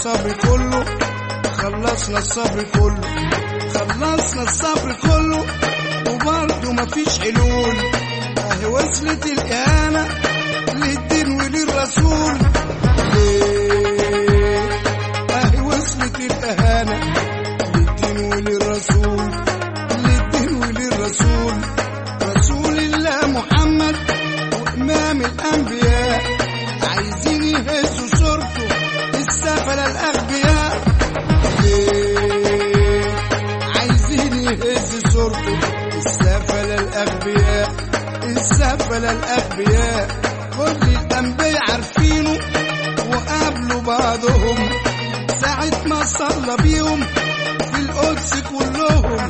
الصبر كله، خلصنا الصبر كله، خلصنا الصبر كله، وبرضه مفيش حلول. اهي وصلت الإهانة للدين وللرسول. ليه؟ اهي وصلت الإهانة للدين وللرسول، للدين وللرسول. رسول الله محمد وإمام الأنبياء عايزين يهزوا صورته السفلة الأغبياء. ليه؟ عايزين يهزوا صورته السفلة الأغبياء، السفلة الأغبياء. كل الأنبياء عارفينه وقابلوا بعضهم ساعة ما صلى بيهم في القدس كلهم.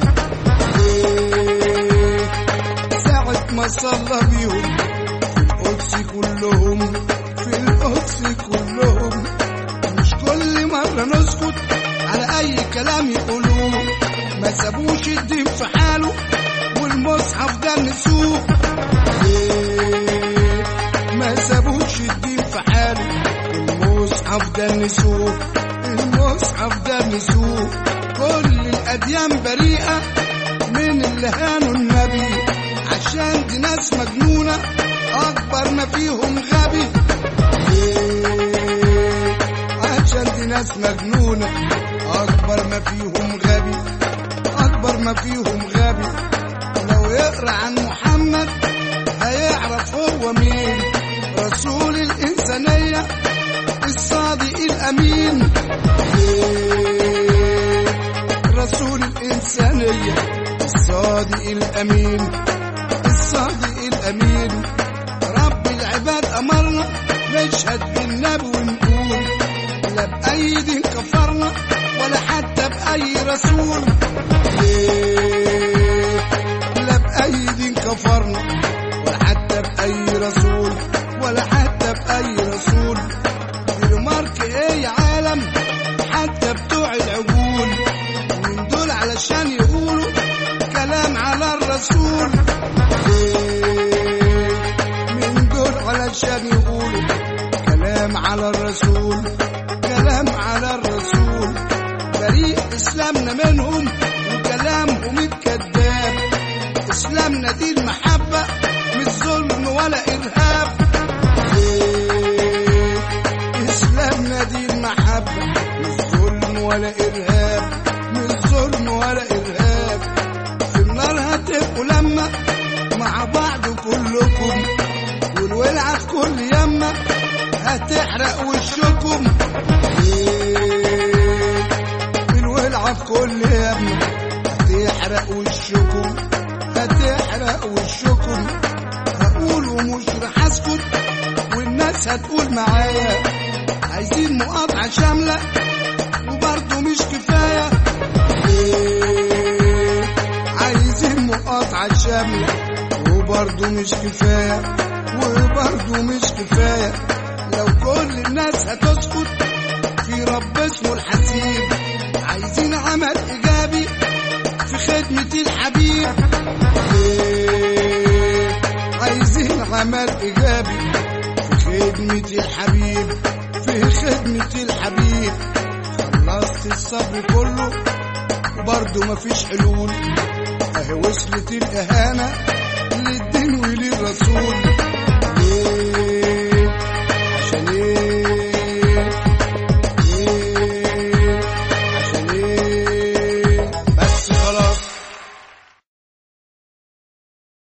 ليه؟ ساعة ما صلى بيهم في القدس كلهم، في القدس كلهم. مش كل مرة نسكت على أي كلام يقولوه، ما سابوش الدين في حاله والمصحف ده نسوه. ليه؟ ما سابوش الدين في حاله والمصحف ده نسوه، المصحف ده نسوه. كل الأديان بريئة من اللي هانوا النبي، عشان دي ناس مجنونة أكبر ما فيهم غبي. ليه؟ عشان دي ناس مجنونة أكبر ما فيهم غبي، أكبر ما فيهم غبي. لو يقرأ عن محمد هيعرف هو مين، رسول الإنسانية الصادق الأمين. ليه؟ رسول الإنسانية الصادق الأمين، الصادق الأمين. رب العباد أمرنا نشهد بالنبي ونقول لا بأي دين كفرنا ولا حتى بأي رسول. ليه؟ لا بأي دين كفرنا ولا حتى بأي رسول، ولا حتى بأي رسول. المارك ايه يا عالم حتى بتوع العقول من دول علشان يقولوا كلام على الرسول. ليه؟ من دول علشان يقولوا كلام على الرسول، كلام على الرسول. بريء إسلامنا منهم وكلامهم الكذاب. إسلامنا دي المحبة مش ظلم ولا إرهاب. ليه؟ إسلامنا دي المحبة مش ظلم ولا إرهاب، مش ظلم ولا إرهاب. في النار هتبقوا لما مع بعض كلكم، والولعة في كل يمة هتحرق وشكم. ليه؟ الولعة في كل يمة هتحرق وشكم، هتحرق وشكم. هقول ومش رح اسكت والناس هتقول معايا، عايزين مقاطعة شاملة وبرضه مش كفاية. ليه؟ عايزين مقاطعة شاملة وبرضه مش كفاية، وبرضه مش كفاية. لو كل الناس هتسكت في رب اسمه الحسيب، عايزين عمل إيجابي في خدمة الحبيب. ليه؟ عايزين عمل إيجابي في خدمة الحبيب، في خدمة الحبيب. خلصت الصبر كله وبرضه مفيش حلول. اهي وصلت الإهانة للدين وللرسول.